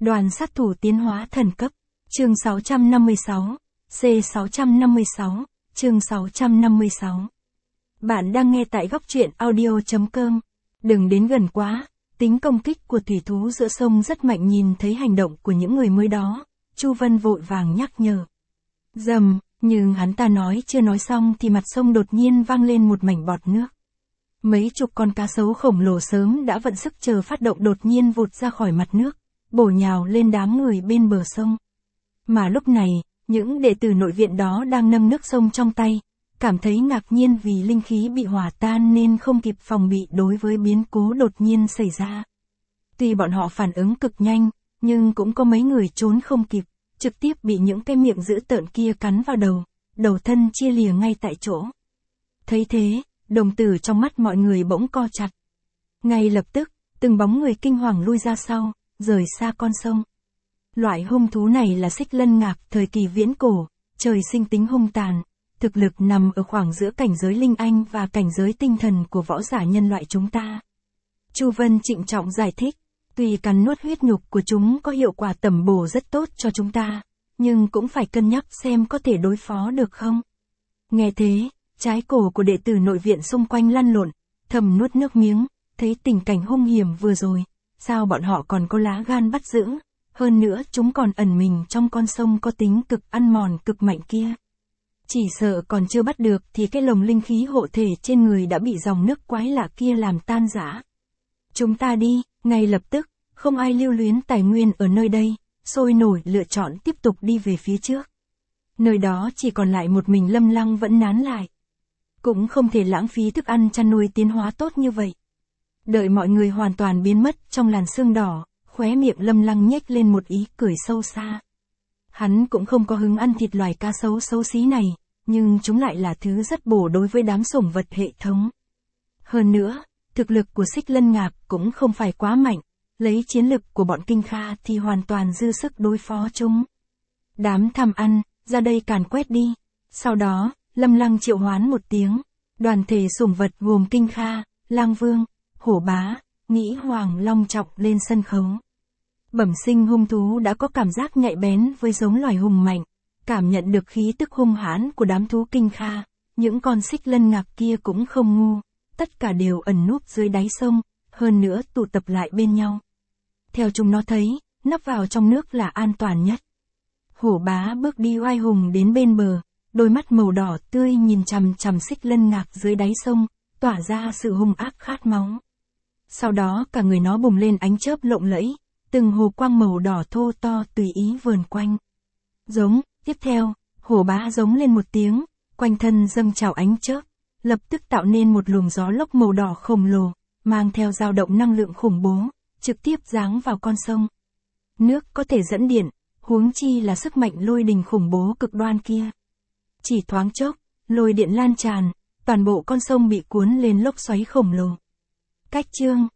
Đoàn sát thủ tiến hóa thần cấp. Chương 656. C656. Chương 656. Bạn đang nghe tại góc truyện audio.com. Đừng đến gần quá, tính công kích của thủy thú giữa sông rất mạnh. Nhìn thấy hành động của những người mới đó, Chu Vân vội vàng nhắc nhở. Rầm, nhưng hắn ta nói chưa nói xong thì mặt sông đột nhiên vang lên một mảnh bọt nước. Mấy chục con cá sấu khổng lồ sớm đã vận sức chờ phát động đột nhiên vụt ra khỏi mặt nước, bổ nhào lên đám người bên bờ sông. Mà lúc này, những đệ tử nội viện đó đang nâng nước sông trong tay, cảm thấy ngạc nhiên vì linh khí bị hòa tan nên không kịp phòng bị đối với biến cố đột nhiên xảy ra. Tuy bọn họ phản ứng cực nhanh, nhưng cũng có mấy người trốn không kịp, trực tiếp bị những cái miệng dữ tợn kia cắn vào đầu thân chia lìa ngay tại chỗ. Thấy thế, đồng tử trong mắt mọi người bỗng co chặt. Ngay lập tức, từng bóng người kinh hoàng lui ra sau, rời xa con sông. Loại hung thú này là xích lân ngạc thời kỳ viễn cổ, trời sinh tính hung tàn, thực lực nằm ở khoảng giữa cảnh giới linh anh và cảnh giới tinh thần của võ giả nhân loại chúng ta. Chu Vân trịnh trọng giải thích, tuy cắn nuốt huyết nhục của chúng có hiệu quả tẩm bổ rất tốt cho chúng ta, nhưng cũng phải cân nhắc xem có thể đối phó được không. Nghe thế, trái cổ của đệ tử nội viện xung quanh lăn lộn, thầm nuốt nước miếng, thấy tình cảnh hung hiểm vừa rồi, sao bọn họ còn có lá gan bắt giữ, hơn nữa chúng còn ẩn mình trong con sông có tính cực ăn mòn cực mạnh kia. Chỉ sợ còn chưa bắt được thì cái lồng linh khí hộ thể trên người đã bị dòng nước quái lạ kia làm tan rã. Chúng ta đi, ngay lập tức, không ai lưu luyến tài nguyên ở nơi đây, sôi nổi lựa chọn tiếp tục đi về phía trước. Nơi đó chỉ còn lại một mình Lâm Lăng vẫn nán lại. Cũng không thể lãng phí thức ăn chăn nuôi tiến hóa tốt như vậy. Đợi mọi người hoàn toàn biến mất trong làn sương đỏ, khóe miệng Lâm Lăng nhếch lên một ý cười sâu xa. Hắn cũng không có hứng ăn thịt loài cá sấu xấu xí này, nhưng chúng lại là thứ rất bổ đối với đám sủng vật hệ thống. Hơn nữa, thực lực của xích lân ngạc cũng không phải quá mạnh, lấy chiến lực của bọn Kinh Kha thì hoàn toàn dư sức đối phó chúng. Đám tham ăn, ra đây càn quét đi. Sau đó, Lâm Lăng triệu hoán một tiếng, đoàn thể sủng vật gồm Kinh Kha, Lang Vương, Hổ Bá, Nghĩ Hoàng long trọng lên sân khấu. Bẩm sinh hung thú đã có cảm giác nhạy bén với giống loài hùng mạnh, cảm nhận được khí tức hung hãn của đám thú Kinh Kha, những con xích lân ngạc kia cũng không ngu, tất cả đều ẩn núp dưới đáy sông, hơn nữa tụ tập lại bên nhau. Theo chúng nó thấy, nấp vào trong nước là an toàn nhất. Hổ Bá bước đi oai hùng đến bên bờ, đôi mắt màu đỏ tươi nhìn chằm chằm xích lân ngạc dưới đáy sông, tỏa ra sự hung ác khát máu. Sau đó cả người nó bùng lên ánh chớp lộng lẫy, từng hồ quang màu đỏ thô to tùy ý vườn quanh. Giống, tiếp theo, Hổ Bá giống lên một tiếng, quanh thân dâng trào ánh chớp, lập tức tạo nên một luồng gió lốc màu đỏ khổng lồ, mang theo dao động năng lượng khủng bố, trực tiếp giáng vào con sông. Nước có thể dẫn điện, huống chi là sức mạnh lôi đình khủng bố cực đoan kia. Chỉ thoáng chốc, lôi điện lan tràn, toàn bộ con sông bị cuốn lên lốc xoáy khổng lồ. Cách chương